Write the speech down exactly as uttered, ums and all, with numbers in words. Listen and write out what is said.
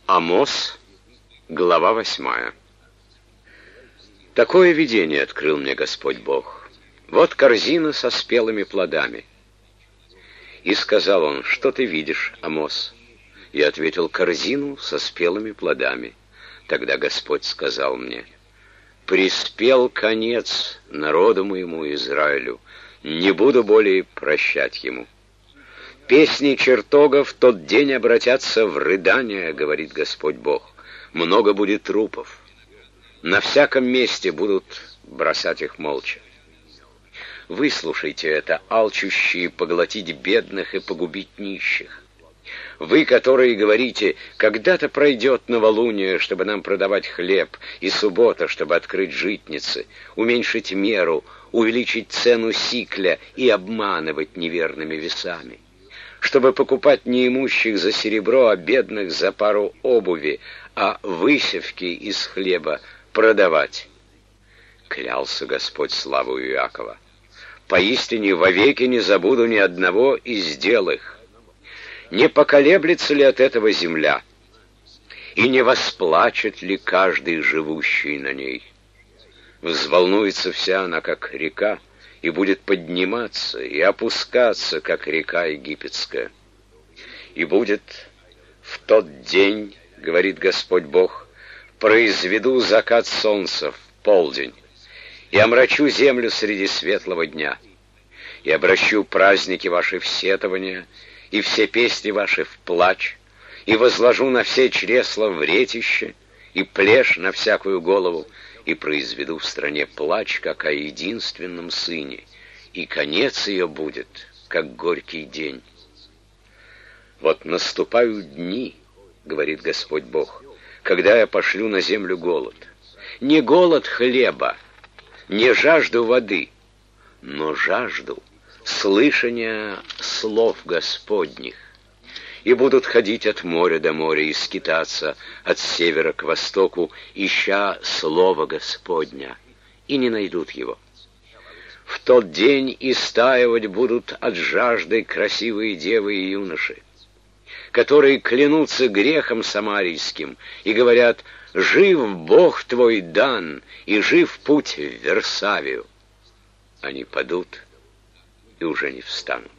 Амос, глава восьмая. Такое видение открыл мне Господь Бог. Вот корзина со спелыми плодами. И сказал он: что ты видишь, Амос? Я ответил: корзину со спелыми плодами. Тогда Господь сказал мне: приспел конец народу моему Израилю, не буду более прощать ему. Песни чертогов в тот день обратятся в рыдание, говорит Господь Бог. Много будет трупов. На всяком месте будут бросать их молча. Выслушайте это, алчущие поглотить бедных и погубить нищих. Вы, которые говорите: когда-то пройдет новолуние, чтобы нам продавать хлеб, и суббота, чтобы открыть житницы, уменьшить меру, увеличить цену сикля и обманывать неверными весами, чтобы покупать неимущих за серебро, а бедных за пару обуви, а высевки из хлеба продавать. Клялся Господь славою Иакова: поистине вовеки не забуду ни одного из дел их. Не поколеблется ли от этого земля, и не восплачет ли каждый живущий на ней? Взволнуется вся она, как река, и будет подниматься и опускаться, как река египетская. И будет в тот день, говорит Господь Бог, произведу закат солнца в полдень, и омрачу землю среди светлого дня, и обращу праздники ваши в сетование, и все песни ваши в плач, и возложу на все чресла вретище, и плешь на всякую голову, и произведу в стране плач, как о единственном сыне, и конец ее будет, как горький день. Вот наступают дни, говорит Господь Бог, когда я пошлю на землю голод. Не голод хлеба, не жажду воды, но жажду слышания слов Господних. И будут ходить от моря до моря и скитаться от севера к востоку, ища слова Господня, и не найдут его. В тот день истаивать будут от жажды красивые девы и юноши, которые клянутся грехом самарийским и говорят: жив Бог твой Дан, и жив путь в Версавию. Они падут и уже не встанут.